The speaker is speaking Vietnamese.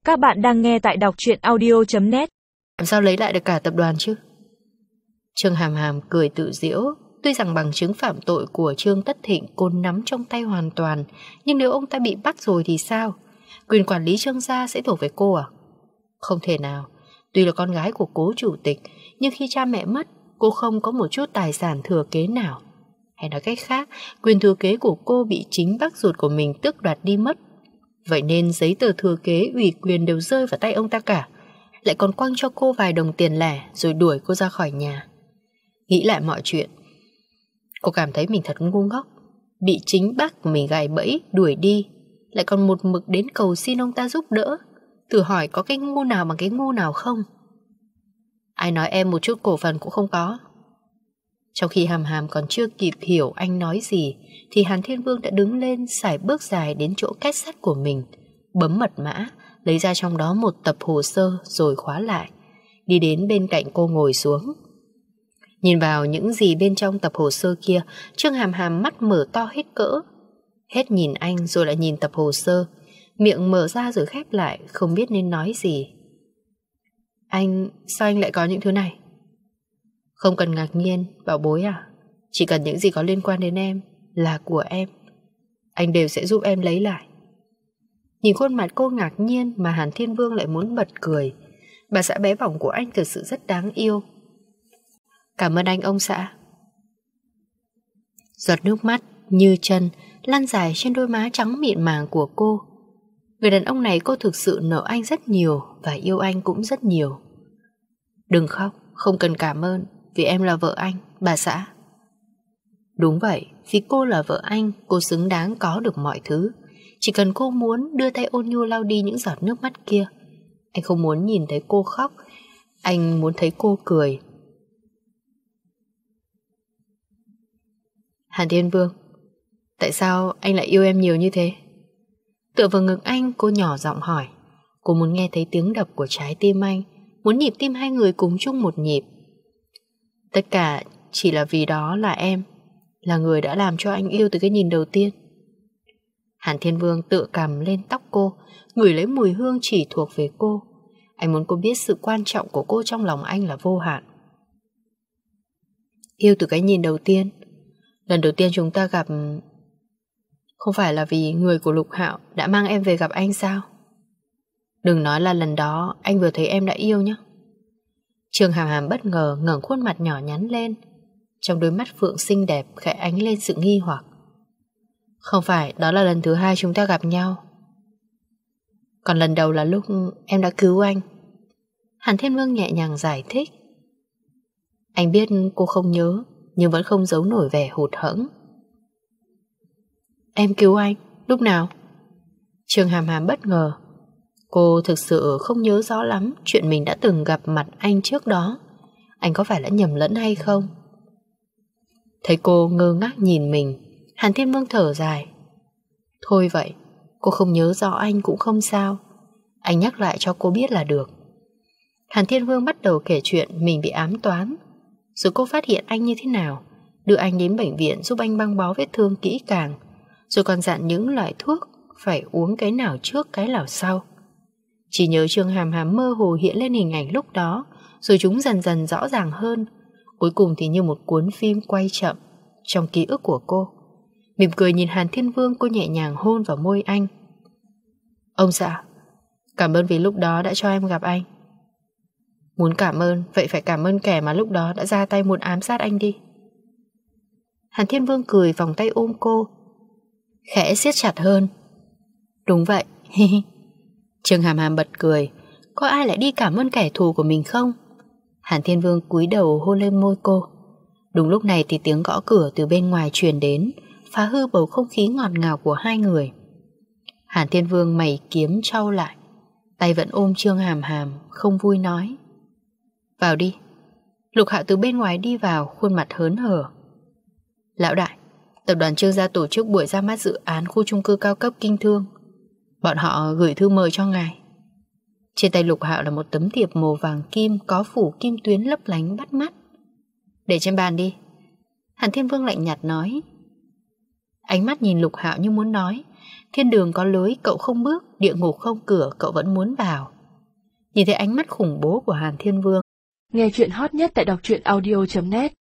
Các bạn đang nghe tại đọc truyện audio.net. Làm sao lấy lại được cả tập đoàn chứ? Trương Hàm Hàm cười tự giễu. Tuy rằng bằng chứng phạm tội của Trương Tất Thịnh cô nắm trong tay hoàn toàn, nhưng nếu ông ta bị bắt rồi thì sao? Quyền quản lý Trương gia sẽ thuộc về cô à? Không thể nào. Tuy là con gái của cố chủ tịch, nhưng khi cha mẹ mất, cô không có một chút tài sản thừa kế nào. Hay nói cách khác, quyền thừa kế của cô bị chính bác ruột của mình tước đoạt đi mất. Vậy nên giấy tờ thừa kế ủy quyền đều rơi vào tay ông ta cả. Lại còn quăng cho cô vài đồng tiền lẻ rồi đuổi cô ra khỏi nhà. Nghĩ lại mọi chuyện, cô cảm thấy mình thật ngu ngốc. Bị chính bác của mình gài bẫy, đuổi đi, lại còn một mực đến cầu xin ông ta giúp đỡ. Thử hỏi có cái ngu nào bằng cái ngu nào không? Ai nói em một chút cổ phần cũng không có. Trong khi Hàm Hàm còn chưa kịp hiểu anh nói gì, thì Hàn Thiên Vương đã đứng lên sải bước dài đến chỗ két sắt của mình, bấm mật mã, lấy ra trong đó một tập hồ sơ rồi khóa lại, đi đến bên cạnh cô ngồi xuống. Nhìn vào những gì bên trong tập hồ sơ kia, Trương Hàm Hàm mắt mở to hết cỡ. Hết nhìn anh rồi lại nhìn tập hồ sơ, miệng mở ra rồi khép lại, không biết nên nói gì. Sao anh lại có những thứ này? Không cần ngạc nhiên, bảo bối à. Chỉ cần những gì có liên quan đến em là của em, anh đều sẽ giúp em lấy lại. Nhìn khuôn mặt cô ngạc nhiên mà Hàn Thiên Vương lại muốn bật cười. Bà xã bé bỏng của anh thực sự rất đáng yêu. Cảm ơn anh ông xã. Giọt nước mắt như chân lăn dài trên đôi má trắng mịn màng của cô. Người đàn ông này cô thực sự nợ anh rất nhiều và yêu anh cũng rất nhiều. Đừng khóc, không cần cảm ơn, vì em là vợ anh, bà xã. Đúng vậy, vì cô là vợ anh, cô xứng đáng có được mọi thứ. Chỉ cần cô muốn đưa tay ôn nhu lau đi những giọt nước mắt kia. Anh không muốn nhìn thấy cô khóc, anh muốn thấy cô cười. Hàn Thiên Vương, tại sao anh lại yêu em nhiều như thế? Tựa vào ngực anh, cô nhỏ giọng hỏi. Cô muốn nghe thấy tiếng đập của trái tim anh, muốn nhịp tim hai người cùng chung một nhịp. Tất cả chỉ là vì đó là em, là người đã làm cho anh yêu từ cái nhìn đầu tiên. Hàn Thiên Vương tựa cằm lên tóc cô, ngửi lấy mùi hương chỉ thuộc về cô. Anh muốn cô biết sự quan trọng của cô trong lòng anh là vô hạn. Yêu từ cái nhìn đầu tiên. Lần đầu tiên chúng ta gặp, không phải là vì người của Lục Hạo đã mang em về gặp anh sao? Đừng nói là lần đó anh vừa thấy em đã yêu nhé. Trương Hàm Hàm bất ngờ ngẩng khuôn mặt nhỏ nhắn lên, trong đôi mắt phượng xinh đẹp khẽ ánh lên sự nghi hoặc. Không phải, đó là lần thứ hai chúng ta gặp nhau. Còn lần đầu là lúc em đã cứu anh. Hàn Thiên Vương nhẹ nhàng giải thích. Anh biết cô không nhớ, nhưng vẫn không giấu nổi vẻ hụt hẫng. Em cứu anh, lúc nào? Trương Hàm Hàm bất ngờ. Cô thực sự không nhớ rõ lắm chuyện mình đã từng gặp mặt anh trước đó. Anh có phải là nhầm lẫn hay không? Thấy cô ngơ ngác nhìn mình, Hàn Thiên Vương thở dài. Thôi vậy, cô không nhớ rõ anh cũng không sao. Anh nhắc lại cho cô biết là được. Hàn Thiên Vương bắt đầu kể chuyện mình bị ám toán, rồi cô phát hiện anh như thế nào, đưa anh đến bệnh viện giúp anh băng bó vết thương kỹ càng, rồi còn dặn những loại thuốc phải uống cái nào trước cái nào sau. Chỉ nhớ Trương Hàm Hàm mơ hồ hiện lên hình ảnh lúc đó, rồi chúng dần dần rõ ràng hơn. Cuối cùng thì như một cuốn phim quay chậm trong ký ức của cô. Mỉm cười nhìn Hàn Thiên Vương, cô nhẹ nhàng hôn vào môi anh. Ông xã, cảm ơn vì lúc đó đã cho em gặp anh. Muốn cảm ơn, vậy phải cảm ơn kẻ mà lúc đó đã ra tay muốn ám sát anh đi. Hàn Thiên Vương cười vòng tay ôm cô, khẽ siết chặt hơn. Đúng vậy. Trương Hàm Hàm bật cười. Có ai lại đi cảm ơn kẻ thù của mình không? Hàn Thiên Vương cúi đầu hôn lên môi cô. Đúng lúc này thì tiếng gõ cửa từ bên ngoài truyền đến, phá hư bầu không khí ngọt ngào của hai người. Hàn Thiên Vương mày kiếm trao lại, tay vẫn ôm Trương Hàm Hàm, không vui nói. Vào đi. Lục Hạo từ bên ngoài đi vào, khuôn mặt hớn hở. Lão đại, tập đoàn Trương gia tổ chức buổi ra mắt dự án khu chung cư cao cấp Kinh Thương. Bọn họ gửi thư mời cho ngài. Trên tay Lục Hạo là một tấm thiệp màu vàng kim có phủ kim tuyến lấp lánh bắt mắt. Để trên bàn đi. Hàn Thiên Vương lạnh nhạt nói. Ánh mắt nhìn Lục Hạo như muốn nói, thiên đường có lối cậu không bước, địa ngục không cửa cậu vẫn muốn vào. Nhìn thấy ánh mắt khủng bố của Hàn Thiên Vương. Nghe chuyện hot nhất tại đọc truyện audio.net